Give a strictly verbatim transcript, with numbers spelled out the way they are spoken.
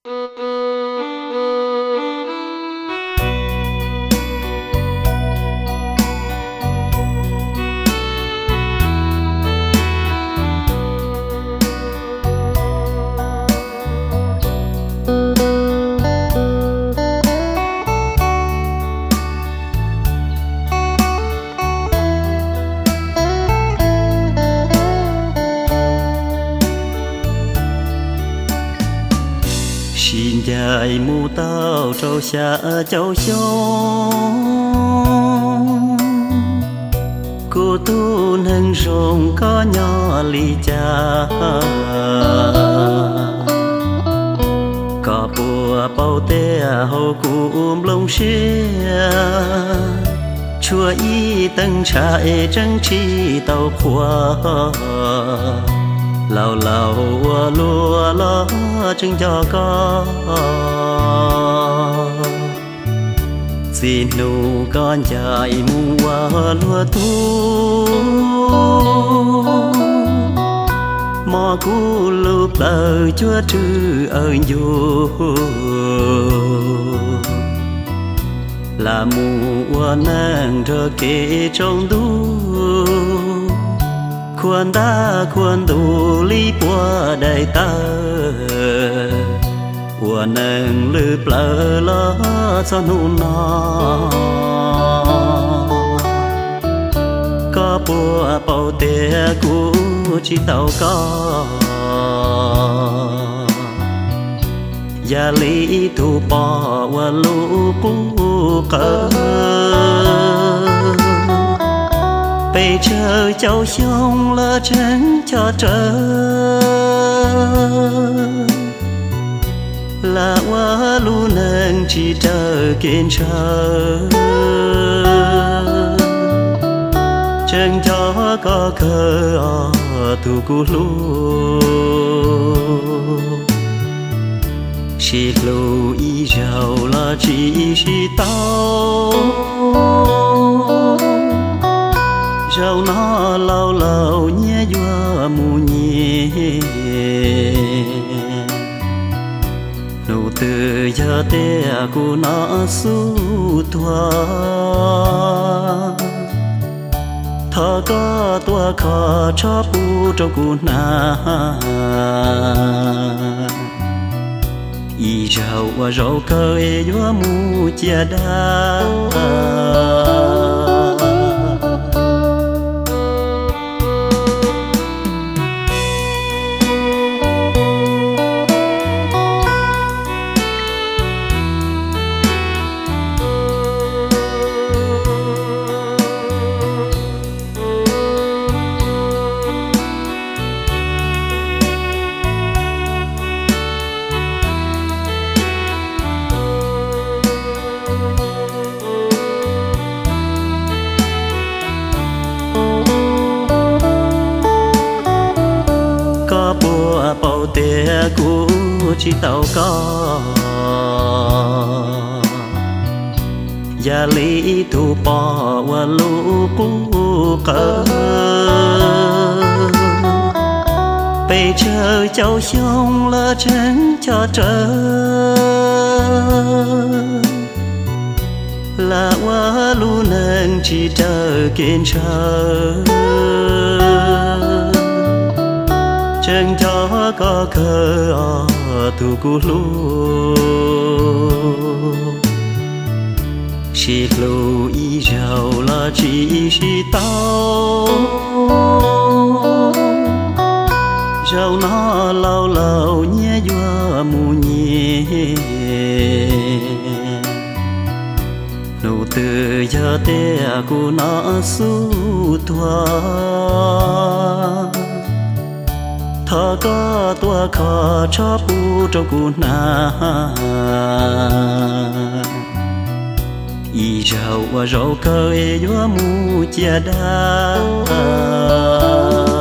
xin dài mù tao trâu xa châu sông cô tu nâng rồng có nhỏ ly cha có bùa bao tê hầu cùm lông xia chùa y tăng trại trăng chi tàu khoa lao lao lúa ló trưng cho con xin nụ con chạy mua lúa thu mò cú lụp lời chúa trừ ơn dù là mùa nàng rơ kê trong đu khuôn ta khuôn đủ lý bùa đầy ta bùa nâng lư plơ lỡ cho nụ nó có bùa bầu tê cũ chỉ tàu có gia lý thu bò qua lũ bù cờ bây giờ cháu xong lỡ tránh cho trời là quá lu nâng chỉ chờ kiên chờ chân cho có cơ tu cú lu chỉ lu ý giàu là chỉ chỉ tao rau nó lâu lâu nhé vua mù nhẹ nụ từ giờ tê của nó su thoa thọ có tua khó cho bu trong cu na y rau rau cơ vua mù chia đa bùa bầu tê cũ chỉ tàu có gia lý thu bò qua lũ bù cờ bây giờ cháu xong lỡ tránh cho trời là quá lu nâng chỉ chờ kiên chờ chân cho có cơ tu cú lu chỉ lu ý giàu là chỉ chỉ tao giàu nó lâu lâu nhé vua mù nhẹ nụ từ giờ tê của nó su thoa thọ có tua khó cho bu trong cu na y rau rau cơ vua mù chia đa